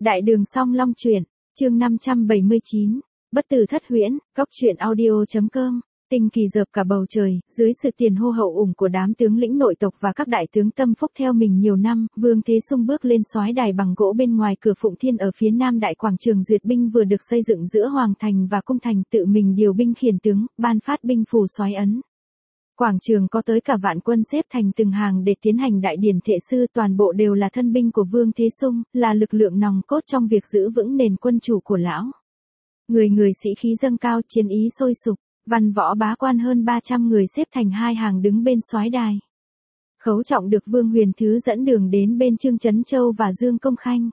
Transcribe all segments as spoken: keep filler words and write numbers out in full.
Đại đường Song Long truyện, chương năm trăm bảy mươi chín, bất tử thất huyễn, góc truyện audio.com. Tinh kỳ dợp cả bầu trời, dưới sự tiền hô hậu ủng của đám tướng lĩnh nội tộc và các đại tướng tâm phúc theo mình nhiều năm, Vương Thế Sung bước lên soái đài bằng gỗ bên ngoài cửa Phụng Thiên ở phía nam đại quảng trường duyệt binh vừa được xây dựng giữa hoàng thành và cung thành, tự mình điều binh khiển tướng, ban phát binh phù soái ấn. Quảng trường có tới cả vạn quân xếp thành từng hàng để tiến hành đại điển thệ sư, toàn bộ đều là thân binh của Vương Thế Sung, là lực lượng nòng cốt trong việc giữ vững nền quân chủ của lão. Người người sĩ khí dâng cao, chiến ý sôi sục, văn võ bá quan hơn ba trăm người xếp thành hai hàng đứng bên soái đài. Khấu Trọng được Vương Huyền Thứ dẫn đường đến bên Trương Chấn Châu và Dương Công Khanh.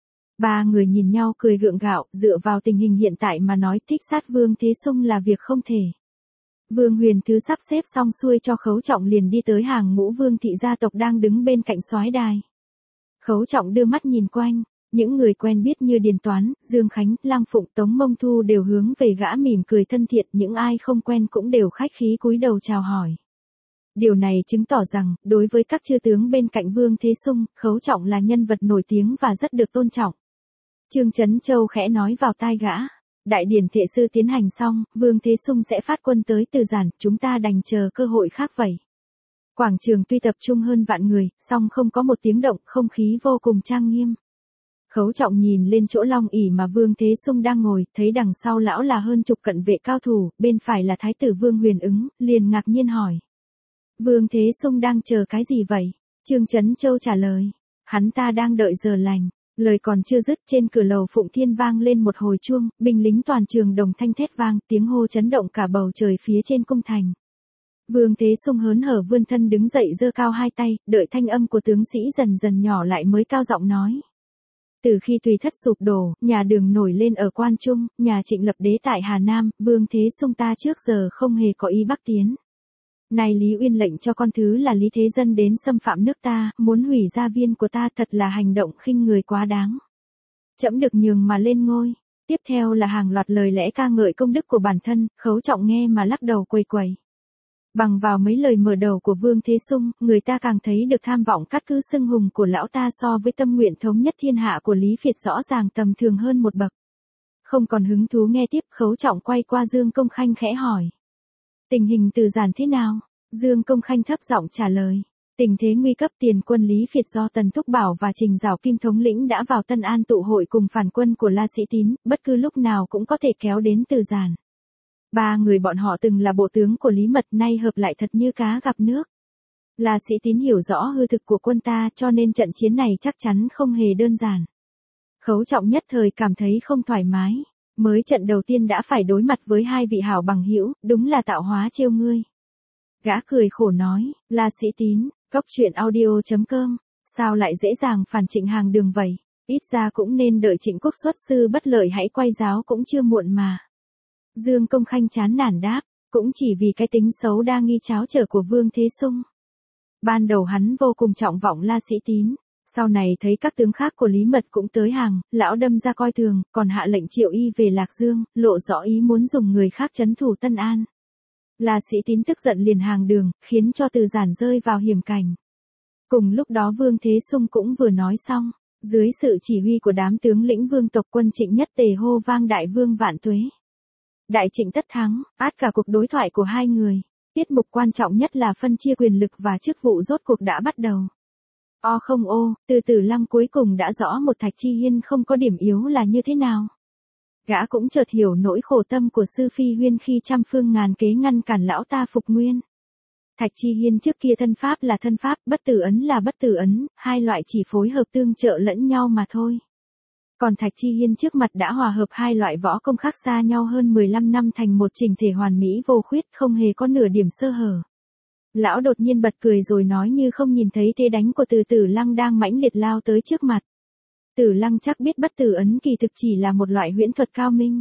Ba người nhìn nhau cười gượng gạo, dựa vào tình hình hiện tại mà nói thích sát Vương Thế Sung là việc không thể. Vương Huyền Thứ sắp xếp xong xuôi cho Khấu Trọng liền đi tới hàng ngũ Vương thị gia tộc đang đứng bên cạnh soái đài. Khấu Trọng đưa mắt nhìn quanh, những người quen biết như Điền Toán, Dương Khánh, Lăng Phụng, Tống Mông Thu đều hướng về gã mỉm cười thân thiện, những ai không quen cũng đều khách khí cúi đầu chào hỏi. Điều này chứng tỏ rằng, đối với các chư tướng bên cạnh Vương Thế Sung, Khấu Trọng là nhân vật nổi tiếng và rất được tôn trọng. Trương Chấn Châu khẽ nói vào tai gã. Đại điển thệ sư tiến hành xong, Vương Thế Sung sẽ phát quân tới Từ Giản, chúng ta đành chờ cơ hội khác vậy. Quảng trường tuy tập trung hơn vạn người, song không có một tiếng động, không khí vô cùng trang nghiêm. Khấu Trọng nhìn lên chỗ long ỷ mà Vương Thế Sung đang ngồi, thấy đằng sau lão là hơn chục cận vệ cao thủ, bên phải là Thái tử Vương Huyền Ứng, liền ngạc nhiên hỏi. Vương Thế Sung đang chờ cái gì vậy? Trương Chấn Châu trả lời. Hắn ta đang đợi giờ lành. Lời còn chưa dứt, trên cửa lầu Phụng Thiên vang lên một hồi chuông, binh lính toàn trường đồng thanh thét vang, tiếng hô chấn động cả bầu trời phía trên cung thành. Vương Thế Sung hớn hở vươn thân đứng dậy giơ cao hai tay, đợi thanh âm của tướng sĩ dần dần nhỏ lại mới cao giọng nói. Từ khi Tùy Thất sụp đổ, nhà Đường nổi lên ở Quan Trung, nhà Trịnh lập đế tại Hà Nam, Vương Thế Sung ta trước giờ không hề có ý bắc tiến. Nay Lý Uyên lệnh cho con thứ là Lý Thế Dân đến xâm phạm nước ta, muốn hủy gia viên của ta, thật là hành động khinh người quá đáng. Trẫm được nhường mà lên ngôi. Tiếp theo là hàng loạt lời lẽ ca ngợi công đức của bản thân, Khấu Trọng nghe mà lắc đầu quầy quầy. Bằng vào mấy lời mở đầu của Vương Thế Sung, người ta càng thấy được tham vọng cắt cứ xưng hùng của lão ta so với tâm nguyện thống nhất thiên hạ của Lý Phiệt rõ ràng tầm thường hơn một bậc. Không còn hứng thú nghe tiếp, Khấu Trọng quay qua Dương Công Khanh khẽ hỏi. Tình hình Từ Giản thế nào? Dương Công Khanh thấp giọng trả lời. Tình thế nguy cấp, tiền quân Lý Phiệt do Tần Thúc Bảo và Trình Giảo Kim thống lĩnh đã vào Tân An tụ hội cùng phản quân của La Sĩ Tín, bất cứ lúc nào cũng có thể kéo đến Từ Giản. Ba người bọn họ từng là bộ tướng của Lý Mật, nay hợp lại thật như cá gặp nước. La Sĩ Tín hiểu rõ hư thực của quân ta, cho nên trận chiến này chắc chắn không hề đơn giản. Khấu Trọng nhất thời cảm thấy không thoải mái. Mới trận đầu tiên đã phải đối mặt với hai vị hảo bằng hữu, đúng là tạo hóa trêu ngươi. Gã cười khổ nói, La Sĩ Tín, góc truyện audio.com, sao lại dễ dàng phản Trịnh hàng Đường vậy? Ít ra cũng nên đợi Trịnh Quốc xuất sư bất lợi hãy quay giáo cũng chưa muộn mà. Dương Công Khanh chán nản đáp, cũng chỉ vì cái tính xấu đa nghi cháo trở của Vương Thế Sung. Ban đầu hắn vô cùng trọng vọng La Sĩ Tín. Sau này thấy các tướng khác của Lý Mật cũng tới hàng, lão đâm ra coi thường, còn hạ lệnh triệu y về Lạc Dương, lộ rõ ý muốn dùng người khác trấn thủ Tân An. La Sĩ Tín tức giận liền hàng Đường, khiến cho Từ Giản rơi vào hiểm cảnh. Cùng lúc đó Vương Thế Sung cũng vừa nói xong, dưới sự chỉ huy của đám tướng lĩnh vương tộc quân Trịnh nhất tề hô vang đại vương vạn tuế. Đại Trịnh tất thắng, át cả cuộc đối thoại của hai người. Tiết mục quan trọng nhất là phân chia quyền lực và chức vụ rốt cuộc đã bắt đầu. O không ô, Từ Tử Lăng cuối cùng đã rõ một Thạch Chi Hiên không có điểm yếu là như thế nào. Gã cũng chợt hiểu nỗi khổ tâm của Sư Phi Huyên khi trăm phương ngàn kế ngăn cản lão ta phục nguyên. Thạch Chi Hiên trước kia thân pháp là thân pháp, bất tử ấn là bất tử ấn, hai loại chỉ phối hợp tương trợ lẫn nhau mà thôi. Còn Thạch Chi Hiên trước mặt đã hòa hợp hai loại võ công khác xa nhau hơn mười lăm năm thành một chỉnh thể hoàn mỹ vô khuyết, không hề có nửa điểm sơ hở. Lão đột nhiên bật cười rồi nói như không nhìn thấy thế đánh của Từ Tử Lăng đang mãnh liệt lao tới trước mặt. Tử Lăng chắc biết bất tử ấn kỳ thực chỉ là một loại huyễn thuật cao minh.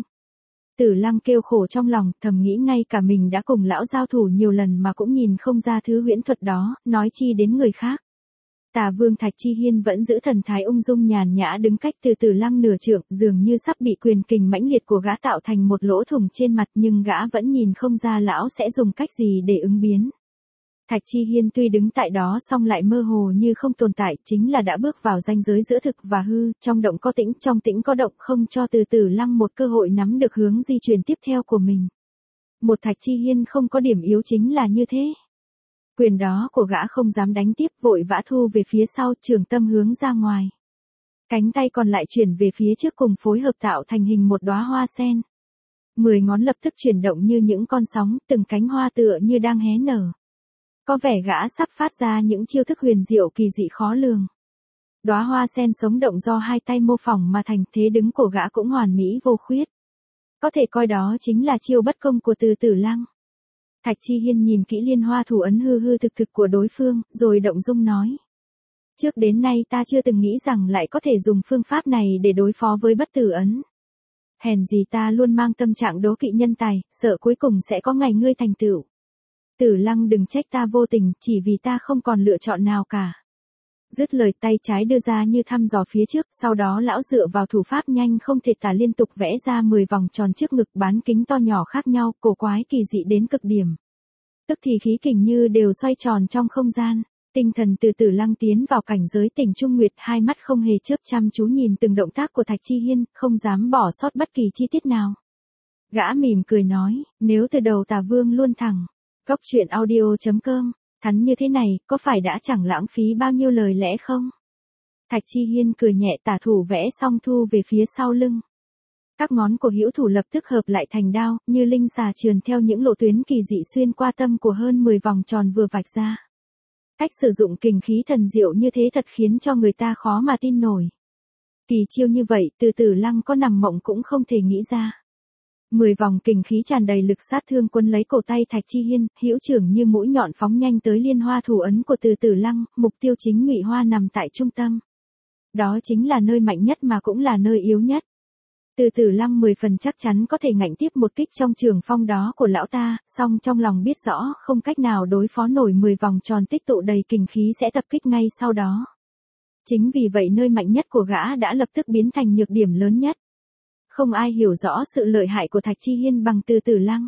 Tử Lăng kêu khổ trong lòng, thầm nghĩ ngay cả mình đã cùng lão giao thủ nhiều lần mà cũng nhìn không ra thứ huyễn thuật đó, nói chi đến người khác. Tả Vương Thạch Chi Hiên vẫn giữ thần thái ung dung nhàn nhã đứng cách Từ Tử Lăng nửa trượng, dường như sắp bị quyền kình mãnh liệt của gã tạo thành một lỗ thủng trên mặt, nhưng gã vẫn nhìn không ra lão sẽ dùng cách gì để ứng biến. Thạch Chi Hiên tuy đứng tại đó song lại mơ hồ như không tồn tại, chính là đã bước vào ranh giới giữa thực và hư, trong động có tĩnh, trong tĩnh có động, không cho Từ Tử Lăng một cơ hội nắm được hướng di chuyển tiếp theo của mình. Một Thạch Chi Hiên không có điểm yếu chính là như thế. Quyền đó của gã không dám đánh tiếp, vội vã thu về phía sau, trường tâm hướng ra ngoài. Cánh tay còn lại chuyển về phía trước cùng phối hợp tạo thành hình một đóa hoa sen. Mười ngón lập tức chuyển động như những con sóng, từng cánh hoa tựa như đang hé nở. Có vẻ gã sắp phát ra những chiêu thức huyền diệu kỳ dị khó lường. Đóa hoa sen sống động do hai tay mô phỏng mà thành, thế đứng của gã cũng hoàn mỹ vô khuyết. Có thể coi đó chính là chiêu bất công của Từ Tử Lăng. Thạch Chi Hiên nhìn kỹ liên hoa thủ ấn hư hư thực thực của đối phương, rồi động dung nói. Trước đến nay ta chưa từng nghĩ rằng lại có thể dùng phương pháp này để đối phó với bất tử ấn. Hèn gì ta luôn mang tâm trạng đố kỵ nhân tài, sợ cuối cùng sẽ có ngày ngươi thành tựu. Tử Lăng đừng trách ta vô tình, chỉ vì ta không còn lựa chọn nào cả. Dứt lời, tay trái đưa ra như thăm dò phía trước, sau đó lão dựa vào thủ pháp nhanh không thể tả liên tục vẽ ra mười vòng tròn trước ngực bán kính to nhỏ khác nhau, cổ quái kỳ dị đến cực điểm. Tức thì khí kình như đều xoay tròn trong không gian. Tinh thần từ Tử Lăng tiến vào cảnh giới tỉnh trung nguyệt, hai mắt không hề chớp chăm chú nhìn từng động tác của Thạch Chi Hiên, không dám bỏ sót bất kỳ chi tiết nào. Gã mỉm cười nói, nếu từ đầu Tà Vương luôn thẳng. Góc truyện audio chấm com, thắn như thế này, có phải đã chẳng lãng phí bao nhiêu lời lẽ không? Thạch Chi Hiên cười nhẹ, tả thủ vẽ xong thu về phía sau lưng. Các ngón của hữu thủ lập tức hợp lại thành đao, như linh xà trườn theo những lộ tuyến kỳ dị xuyên qua tâm của hơn mười vòng tròn vừa vạch ra. Cách sử dụng kình khí thần diệu như thế thật khiến cho người ta khó mà tin nổi. Kỳ chiêu như vậy, Từ Tử Lăng có nằm mộng cũng không thể nghĩ ra. Mười vòng kình khí tràn đầy lực sát thương quấn lấy cổ tay Thạch Chi Hiên, hữu trưởng như mũi nhọn phóng nhanh tới liên hoa thủ ấn của Từ Tử Lăng, mục tiêu chính Ngụy Hoa nằm tại trung tâm. Đó chính là nơi mạnh nhất mà cũng là nơi yếu nhất. Từ Tử Lăng mười phần chắc chắn có thể ngạnh tiếp một kích trong trường phong đó của lão ta, song trong lòng biết rõ không cách nào đối phó nổi mười vòng tròn tích tụ đầy kình khí sẽ tập kích ngay sau đó. Chính vì vậy nơi mạnh nhất của gã đã lập tức biến thành nhược điểm lớn nhất. Không ai hiểu rõ sự lợi hại của Thạch Chi Hiên bằng Từ Tử Lăng.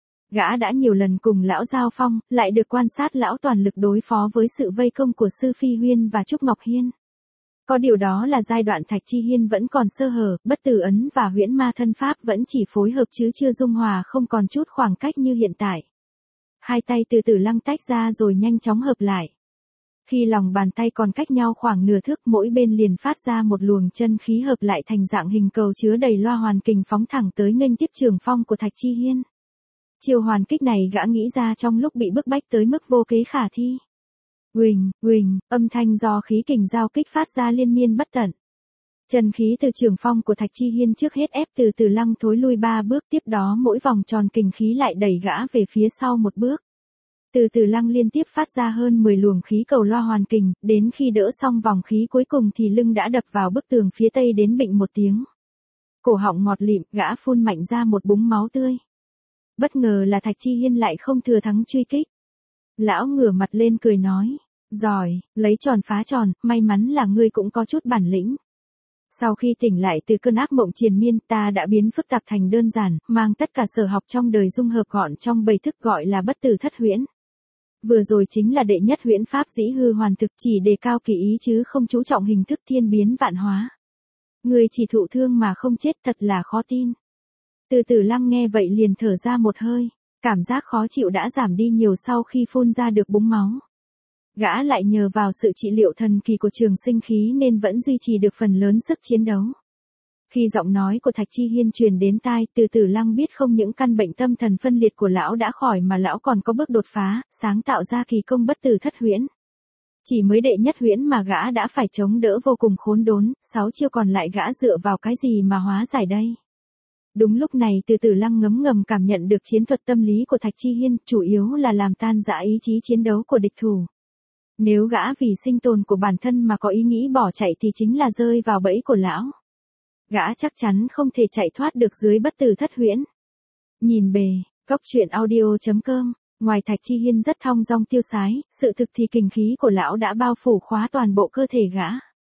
Gã đã nhiều lần cùng lão giao phong, lại được quan sát lão toàn lực đối phó với sự vây công của Sư Phi Huyên và Trúc Ngọc Hiên. Có điều đó là giai đoạn Thạch Chi Hiên vẫn còn sơ hở, bất tử ấn và huyễn ma thân pháp vẫn chỉ phối hợp chứ chưa dung hòa, không còn chút khoảng cách như hiện tại. Hai tay Từ Tử Lăng tách ra rồi nhanh chóng hợp lại. Khi lòng bàn tay còn cách nhau khoảng nửa thước, mỗi bên liền phát ra một luồng chân khí hợp lại thành dạng hình cầu chứa đầy loa hoàn kình phóng thẳng tới nghênh tiếp trường phong của Thạch Chi Hiên. Chiêu hoàn kích này gã nghĩ ra trong lúc bị bức bách tới mức vô kế khả thi. Huỳnh, huỳnh, âm thanh do khí kình giao kích phát ra liên miên bất tận. Chân khí từ trường phong của Thạch Chi Hiên trước hết ép Từ Tử Lăng thối lui ba bước, tiếp đó mỗi vòng tròn kình khí lại đẩy gã về phía sau một bước. Từ Tử Lăng liên tiếp phát ra hơn mười luồng khí cầu loa hoàn kình, đến khi đỡ xong vòng khí cuối cùng thì lưng đã đập vào bức tường phía tây đến bịch một tiếng. Cổ họng ngọt lịm, gã phun mạnh ra một búng máu tươi. Bất ngờ là Thạch Chi Hiên lại không thừa thắng truy kích. Lão ngửa mặt lên cười nói, giỏi, lấy tròn phá tròn, may mắn là ngươi cũng có chút bản lĩnh. Sau khi tỉnh lại từ cơn ác mộng triền miên, ta đã biến phức tạp thành đơn giản, mang tất cả sở học trong đời dung hợp gọn trong bảy thức gọi là bất tử thất huyễn. Vừa rồi chính là đệ nhất huyễn pháp dĩ hư hoàn thực, chỉ đề cao kỳ ý chứ không chú trọng hình thức thiên biến vạn hóa. Ngươi chỉ thụ thương mà không chết, thật là khó tin. Từ Tử Lăng nghe vậy liền thở ra một hơi, cảm giác khó chịu đã giảm đi nhiều sau khi phun ra được búng máu. Gã lại nhờ vào sự trị liệu thần kỳ của trường sinh khí nên vẫn duy trì được phần lớn sức chiến đấu. Khi giọng nói của Thạch Chi Hiên truyền đến tai, Từ Tử Lăng biết không những căn bệnh tâm thần phân liệt của lão đã khỏi mà lão còn có bước đột phá, sáng tạo ra kỳ công bất tử thất huyễn. Chỉ mới đệ nhất huyễn mà gã đã phải chống đỡ vô cùng khốn đốn, sáu chiêu còn lại gã dựa vào cái gì mà hóa giải đây? Đúng lúc này Từ Tử Lăng ngấm ngầm cảm nhận được chiến thuật tâm lý của Thạch Chi Hiên, chủ yếu là làm tan rã ý chí chiến đấu của địch thủ. Nếu gã vì sinh tồn của bản thân mà có ý nghĩ bỏ chạy thì chính là rơi vào bẫy của lão. Gã chắc chắn không thể chạy thoát được dưới bất tử thất huyễn. Nhìn bề, góc truyện audio chấm com, ngoài Thạch Chi Hiên rất thong dong tiêu sái, sự thực thì kình khí của lão đã bao phủ khóa toàn bộ cơ thể gã.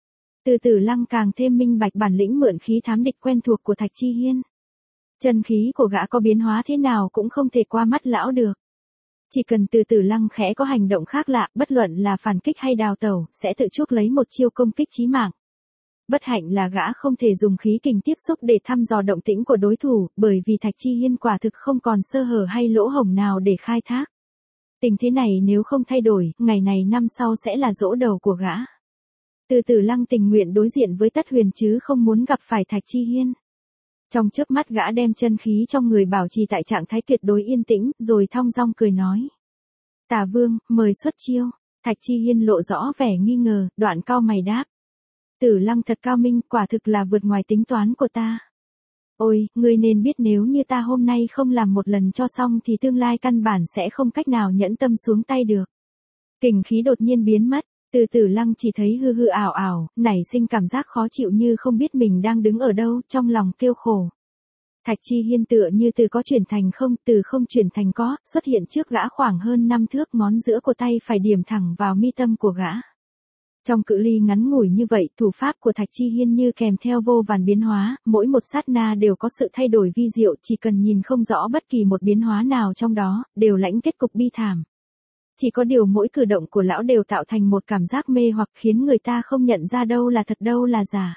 Từ Tử Lăng càng thêm minh bạch bản lĩnh mượn khí thám địch quen thuộc của Thạch Chi Hiên. Chân khí của gã có biến hóa thế nào cũng không thể qua mắt lão được. Chỉ cần Từ Tử Lăng khẽ có hành động khác lạ, bất luận là phản kích hay đào tẩu, sẽ tự chuốc lấy một chiêu công kích chí mạng. Bất hạnh là gã không thể dùng khí kình tiếp xúc để thăm dò động tĩnh của đối thủ, bởi vì Thạch Chi Hiên quả thực không còn sơ hở hay lỗ hổng nào để khai thác. Tình thế này nếu không thay đổi, ngày này năm sau sẽ là giỗ đầu của gã. Từ Tử Lăng tình nguyện đối diện với Tất Huyền chứ không muốn gặp phải Thạch Chi Hiên. Trong chớp mắt gã đem chân khí trong người bảo trì tại trạng thái tuyệt đối yên tĩnh, rồi thong dong cười nói. Tả Vương, mời xuất chiêu. Thạch Chi Hiên lộ rõ vẻ nghi ngờ, đoạn cau mày đáp. Tử Lăng thật cao minh, quả thực là vượt ngoài tính toán của ta. Ôi, ngươi nên biết nếu như ta hôm nay không làm một lần cho xong thì tương lai căn bản sẽ không cách nào nhẫn tâm xuống tay được. Kình khí đột nhiên biến mất, Từ Tử Lăng chỉ thấy hư hư ảo ảo, nảy sinh cảm giác khó chịu như không biết mình đang đứng ở đâu, trong lòng kêu khổ. Thạch Chi Hiên tựa như từ có chuyển thành không, từ không chuyển thành có, xuất hiện trước gã khoảng hơn năm thước, ngón giữa của tay phải điểm thẳng vào mi tâm của gã. Trong cự ly ngắn ngủi như vậy, thủ pháp của Thạch Chi Hiên như kèm theo vô vàn biến hóa, mỗi một sát na đều có sự thay đổi vi diệu, chỉ cần nhìn không rõ bất kỳ một biến hóa nào trong đó, đều lãnh kết cục bi thảm. Chỉ có điều mỗi cử động của lão đều tạo thành một cảm giác mê hoặc khiến người ta không nhận ra đâu là thật đâu là giả.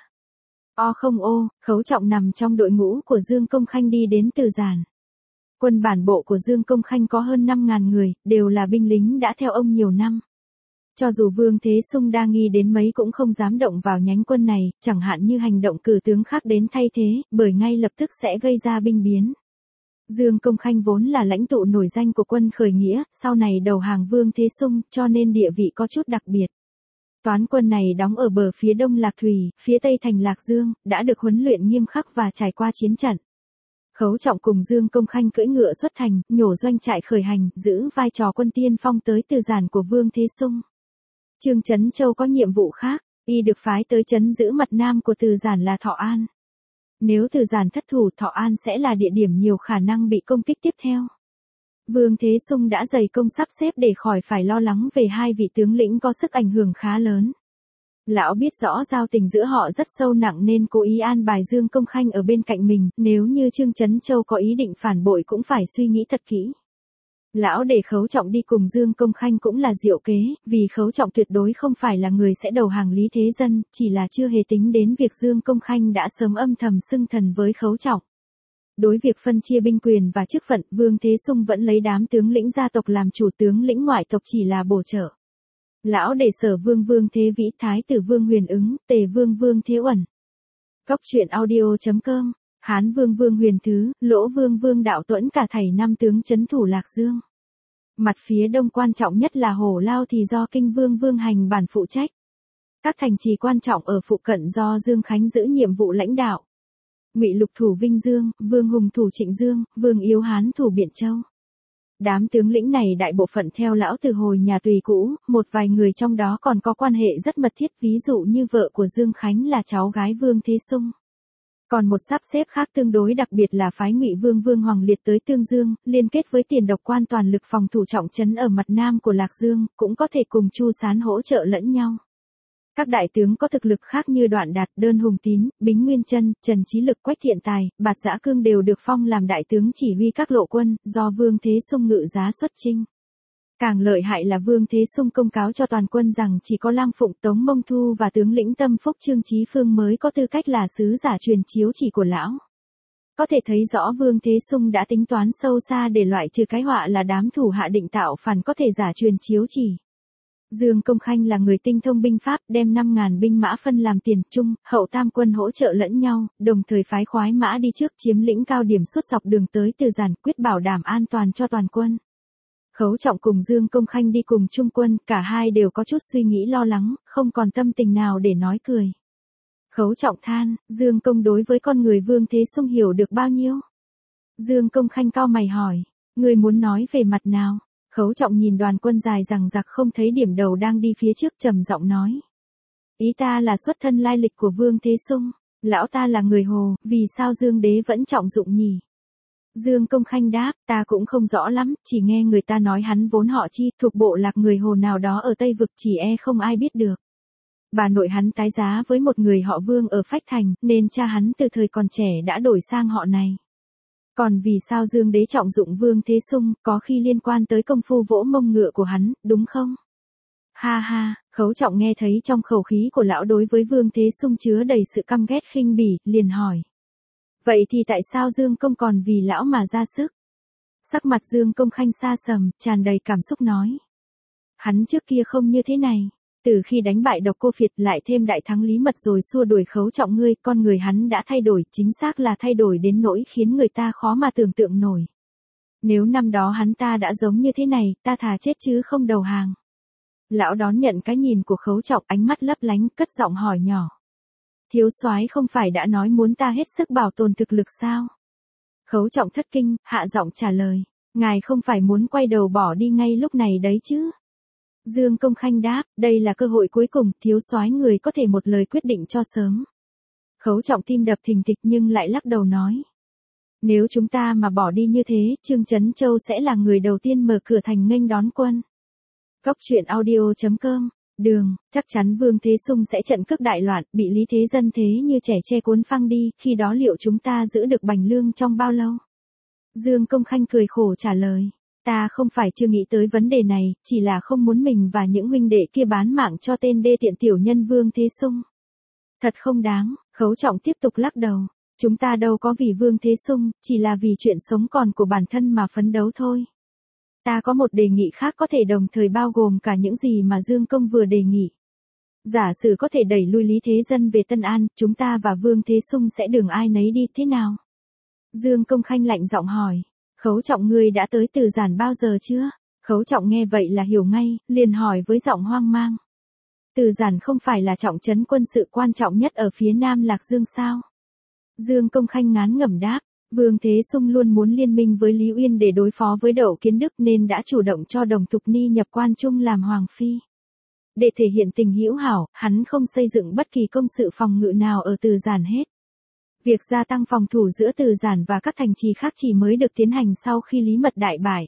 O không ô, Khấu Trọng nằm trong đội ngũ của Dương Công Khanh đi đến Từ Giản. Quân bản bộ của Dương Công Khanh có hơn năm ngàn người, đều là binh lính đã theo ông nhiều năm. Cho dù Vương Thế Sung đa nghi đến mấy cũng không dám động vào nhánh quân này, chẳng hạn như hành động cử tướng khác đến thay thế, bởi ngay lập tức sẽ gây ra binh biến. Dương Công Khanh vốn là lãnh tụ nổi danh của quân khởi nghĩa, sau này đầu hàng Vương Thế Sung, cho nên địa vị có chút đặc biệt. Toán quân này đóng ở bờ phía đông Lạc Thủy, phía tây thành Lạc Dương, đã được huấn luyện nghiêm khắc và trải qua chiến trận. Khấu Trọng cùng Dương Công Khanh cưỡi ngựa xuất thành, nhổ doanh trại khởi hành, giữ vai trò quân tiên phong tới Từ Giản của Vương Thế Sung. Trương Chấn Châu có nhiệm vụ khác, y được phái tới trấn giữ mặt nam của Từ Giản là Thọ An. Nếu Từ Giản thất thủ, Thọ An sẽ là địa điểm nhiều khả năng bị công kích tiếp theo. Vương Thế Sung đã dày công sắp xếp để khỏi phải lo lắng về hai vị tướng lĩnh có sức ảnh hưởng khá lớn. Lão biết rõ giao tình giữa họ rất sâu nặng nên cố ý an bài Dương Công Khanh ở bên cạnh mình, nếu như Trương Chấn Châu có ý định phản bội cũng phải suy nghĩ thật kỹ. Lão để Khấu Trọng đi cùng Dương Công Khanh cũng là diệu kế, vì Khấu Trọng tuyệt đối không phải là người sẽ đầu hàng Lý Thế Dân, chỉ là chưa hề tính đến việc Dương Công Khanh đã sớm âm thầm xưng thần với Khấu Trọng. Đối việc phân chia binh quyền và chức phận, Vương Thế Sung vẫn lấy đám tướng lĩnh gia tộc làm chủ, tướng lĩnh ngoại tộc chỉ là bổ trợ. Lão để Sở Vương Vương Thế Vĩ, Thái tử Vương Huyền Ứng, Tề Vương Vương Thế Uẩn. Góc truyện audio chấm com, Hán Vương Vương Huyền Thứ, Lỗ Vương Vương Đạo Tuẫn cả thảy năm tướng trấn thủ Lạc Dương. Mặt phía đông quan trọng nhất là Hổ Lao thì do Kinh Vương Vương Hành Bản phụ trách. Các thành trì quan trọng ở phụ cận do Dương Khánh giữ nhiệm vụ lãnh đạo. Ngụy Lục thủ Vinh Dương, Vương Hùng thủ Trịnh Dương, Vương Yếu Hán thủ Biện Châu. Đám tướng lĩnh này đại bộ phận theo lão từ hồi nhà Tùy cũ, một vài người trong đó còn có quan hệ rất mật thiết, ví dụ như vợ của Dương Khánh là cháu gái Vương Thế Sung. Còn một sắp xếp khác tương đối đặc biệt là phái Ngụy Vương Vương Hoàng Liệt tới Tương Dương, liên kết với Tiền Độc Quan toàn lực phòng thủ trọng trấn ở mặt nam của Lạc Dương, cũng có thể cùng Chu Sán hỗ trợ lẫn nhau. Các đại tướng có thực lực khác như Đoạn Đạt, Đơn Hùng Tín, Bính Nguyên Chân, Trần Chí Lực, Quách Thiện Tài, Bạt Dã Cương đều được phong làm đại tướng chỉ huy các lộ quân, do Vương Thế Sung ngự giá xuất chinh. Càng lợi hại là Vương Thế Sung công cáo cho toàn quân rằng chỉ có Lang Phụng, Tống Mông Thu và tướng lĩnh Tâm Phúc Trương Chí Phương mới có tư cách là sứ giả truyền chiếu chỉ của lão. Có thể thấy rõ Vương Thế Sung đã tính toán sâu xa để loại trừ cái họa là đám thủ hạ định tạo phản có thể giả truyền chiếu chỉ. Dương Công Khanh là người tinh thông binh pháp, đem năm ngàn binh mã phân làm tiền, trung, hậu tam quân hỗ trợ lẫn nhau, đồng thời phái khoái mã đi trước chiếm lĩnh cao điểm suốt dọc đường tới Từ Giản, quyết bảo đảm an toàn cho toàn quân. Khấu Trọng cùng Dương Công Khanh đi cùng trung quân, cả hai đều có chút suy nghĩ lo lắng, không còn tâm tình nào để nói cười. Khấu Trọng than, Dương Công đối với con người Vương Thế Sung hiểu được bao nhiêu? Dương Công Khanh cau mày hỏi, người muốn nói về mặt nào? Khấu Trọng nhìn đoàn quân dài rằng giặc không thấy điểm đầu đang đi phía trước, trầm giọng nói. Ý ta là xuất thân lai lịch của Vương Thế Sung, lão ta là người Hồ, vì sao Dương Đế vẫn trọng dụng nhỉ? Dương Công Khanh đáp, ta cũng không rõ lắm, chỉ nghe người ta nói hắn vốn họ Chi, thuộc bộ lạc người Hồ nào đó ở Tây Vực, chỉ e không ai biết được. Bà nội hắn tái giá với một người họ Vương ở Phách Thành, nên cha hắn từ thời còn trẻ đã đổi sang họ này. Còn vì sao Dương Đế trọng dụng Vương Thế Sung, có khi liên quan tới công phu vỗ mông ngựa của hắn, đúng không? Ha ha, Khấu Trọng nghe thấy trong khẩu khí của lão đối với Vương Thế Sung chứa đầy sự căm ghét khinh bỉ, liền hỏi. Vậy thì tại sao Dương Công còn vì lão mà ra sức? Sắc mặt Dương Công Khanh xa sầm, tràn đầy cảm xúc nói. Hắn trước kia không như thế này. Từ khi đánh bại Độc Cô Phiệt lại thêm đại thắng Lý Mật rồi xua đuổi Khấu Trọng ngươi, con người hắn đã thay đổi, chính xác là thay đổi đến nỗi khiến người ta khó mà tưởng tượng nổi. Nếu năm đó hắn ta đã giống như thế này, ta thà chết chứ không đầu hàng. Lão đón nhận cái nhìn của Khấu Trọng, ánh mắt lấp lánh, cất giọng hỏi nhỏ. Thiếu soái không phải đã nói muốn ta hết sức bảo tồn thực lực sao? Khấu Trọng thất kinh, hạ giọng trả lời. Ngài không phải muốn quay đầu bỏ đi ngay lúc này đấy chứ? Dương Công Khanh đáp, đây là cơ hội cuối cùng, thiếu soái người có thể một lời quyết định cho sớm. Khấu Trọng tim đập thình thịch nhưng lại lắc đầu nói. Nếu chúng ta mà bỏ đi như thế, Trương Chấn Châu sẽ là người đầu tiên mở cửa thành nghênh đón quân. Góc truyện audio chấm com, đường, chắc chắn Vương Thế Sung sẽ trận cướp đại loạn, bị Lý Thế Dân thế như trẻ che cuốn phăng đi, khi đó liệu chúng ta giữ được Bành Lương trong bao lâu? Dương Công Khanh cười khổ trả lời. Ta không phải chưa nghĩ tới vấn đề này, chỉ là không muốn mình và những huynh đệ kia bán mạng cho tên đê tiện tiểu nhân Vương Thế Sung. Thật không đáng, Khấu Trọng tiếp tục lắc đầu. Chúng ta đâu có vì Vương Thế Sung, chỉ là vì chuyện sống còn của bản thân mà phấn đấu thôi. Ta có một đề nghị khác có thể đồng thời bao gồm cả những gì mà Dương Công vừa đề nghị. Giả sử có thể đẩy lui Lý Thế Dân về Tân An, chúng ta và Vương Thế Sung sẽ đường ai nấy đi thế nào? Dương Công Khanh lạnh giọng hỏi. Khấu Trọng ngươi đã tới Từ Giản bao giờ chưa? Khấu Trọng nghe vậy là hiểu ngay, liền hỏi với giọng hoang mang. Từ Giản không phải là trọng trấn quân sự quan trọng nhất ở phía Nam Lạc Dương sao? Dương Công Khanh ngán ngẩm đáp, Vương Thế Sung luôn muốn liên minh với Lý Uyên để đối phó với Đậu Kiến Đức nên đã chủ động cho Đồng Thục Ni nhập quan trung làm hoàng phi. Để thể hiện tình hữu hảo, hắn không xây dựng bất kỳ công sự phòng ngự nào ở Từ Giản hết. Việc gia tăng phòng thủ giữa Từ Giản và các thành trì khác chỉ mới được tiến hành sau khi Lý Mật đại bại.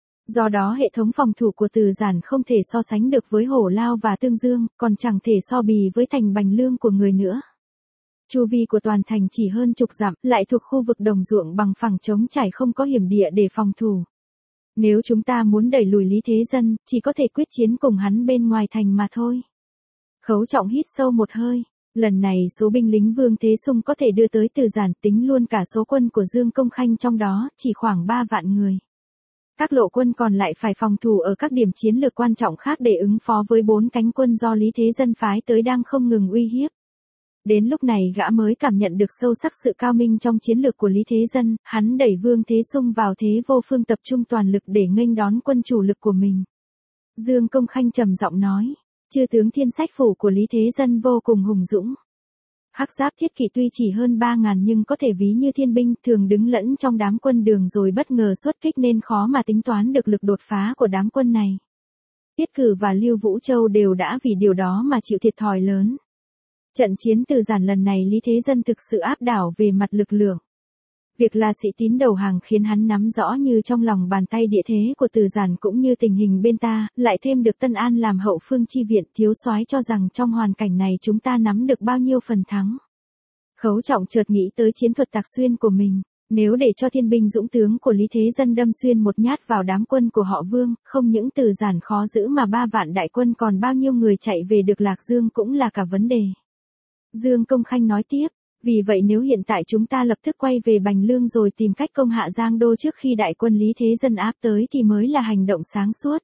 Do đó hệ thống phòng thủ của Từ Giản không thể so sánh được với Hổ Lao và Tương Dương, còn chẳng thể so bì với thành Bành Lương của người nữa. Chu vi của toàn thành chỉ hơn chục dặm, lại thuộc khu vực đồng ruộng bằng phẳng trống trải không có hiểm địa để phòng thủ. Nếu chúng ta muốn đẩy lùi Lý Thế Dân, chỉ có thể quyết chiến cùng hắn bên ngoài thành mà thôi. Khấu Trọng hít sâu một hơi. Lần này số binh lính Vương Thế Sung có thể đưa tới Từ Giản tính luôn cả số quân của Dương Công Khanh trong đó, chỉ khoảng ba vạn người. Các lộ quân còn lại phải phòng thủ ở các điểm chiến lược quan trọng khác để ứng phó với bốn cánh quân do Lý Thế Dân phái tới đang không ngừng uy hiếp. Đến lúc này gã mới cảm nhận được sâu sắc sự cao minh trong chiến lược của Lý Thế Dân, hắn đẩy Vương Thế Sung vào thế vô phương tập trung toàn lực để nghênh đón quân chủ lực của mình. Dương Công Khanh trầm giọng nói. Chư tướng Thiên Sách phủ của Lý Thế Dân vô cùng hùng dũng. Hắc Giáp Thiết Kỵ tuy chỉ hơn ba ngàn nhưng có thể ví như thiên binh, thường đứng lẫn trong đám quân đường rồi bất ngờ xuất kích nên khó mà tính toán được lực đột phá của đám quân này. Tiết Cử và Lưu Vũ Châu đều đã vì điều đó mà chịu thiệt thòi lớn. Trận chiến Từ Giản lần này Lý Thế Dân thực sự áp đảo về mặt lực lượng. Việc La Sĩ Tín đầu hàng khiến hắn nắm rõ như trong lòng bàn tay địa thế của Từ Giản cũng như tình hình bên ta, lại thêm được Tân An làm hậu phương chi viện, thiếu soái cho rằng trong hoàn cảnh này chúng ta nắm được bao nhiêu phần thắng. Khấu Trọng chợt nghĩ tới chiến thuật tạc xuyên của mình, nếu để cho thiên binh dũng tướng của Lý Thế Dân đâm xuyên một nhát vào đám quân của họ Vương, không những Từ Giản khó giữ mà ba vạn đại quân còn bao nhiêu người chạy về được Lạc Dương cũng là cả vấn đề. Dương Công Khanh nói tiếp. Vì vậy nếu hiện tại chúng ta lập tức quay về Bành Lương rồi tìm cách công hạ Giang Đô trước khi đại quân Lý Thế Dân áp tới thì mới là hành động sáng suốt.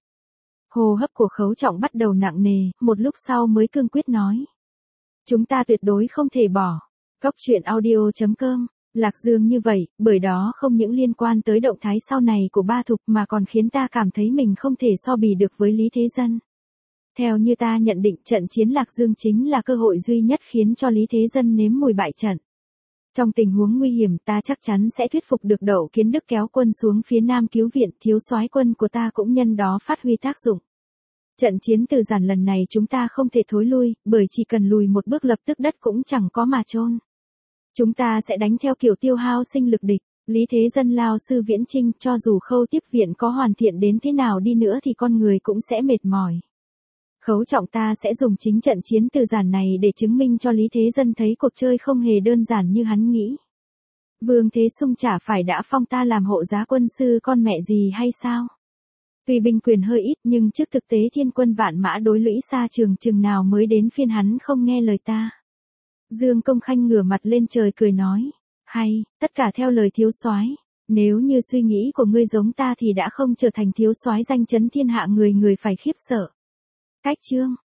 Hô hấp của Khấu Trọng bắt đầu nặng nề, một lúc sau mới cương quyết nói. Chúng ta tuyệt đối không thể bỏ. Góc truyện audio chấm com, Lạc Dương như vậy, bởi đó không những liên quan tới động thái sau này của Ba Thục mà còn khiến ta cảm thấy mình không thể so bì được với Lý Thế Dân. Theo như ta nhận định trận chiến Lạc Dương chính là cơ hội duy nhất khiến cho Lý Thế Dân nếm mùi bại trận. Trong tình huống nguy hiểm ta chắc chắn sẽ thuyết phục được Đậu Kiến Đức kéo quân xuống phía Nam cứu viện, thiếu soái quân của ta cũng nhân đó phát huy tác dụng. Trận chiến Từ Giản lần này chúng ta không thể thối lui, bởi chỉ cần lùi một bước lập tức đất cũng chẳng có mà chôn. Chúng ta sẽ đánh theo kiểu tiêu hao sinh lực địch. Lý Thế Dân lao sư viễn chinh, cho dù khâu tiếp viện có hoàn thiện đến thế nào đi nữa thì con người cũng sẽ mệt mỏi. Khấu Trọng ta sẽ dùng chính trận chiến Từ Giản này để chứng minh cho Lý Thế Dân thấy cuộc chơi không hề đơn giản như hắn nghĩ. Vương Thế Sung chả phải đã phong ta làm hộ giá quân sư con mẹ gì hay sao? Tuy binh quyền hơi ít nhưng trước thực tế thiên quân vạn mã đối lũy xa trường chừng nào mới đến phiên hắn không nghe lời ta. Dương Công Khanh ngửa mặt lên trời cười nói, hay, tất cả theo lời thiếu soái. Nếu như suy nghĩ của ngươi giống ta thì đã không trở thành thiếu soái danh chấn thiên hạ người người phải khiếp sợ. Cách chương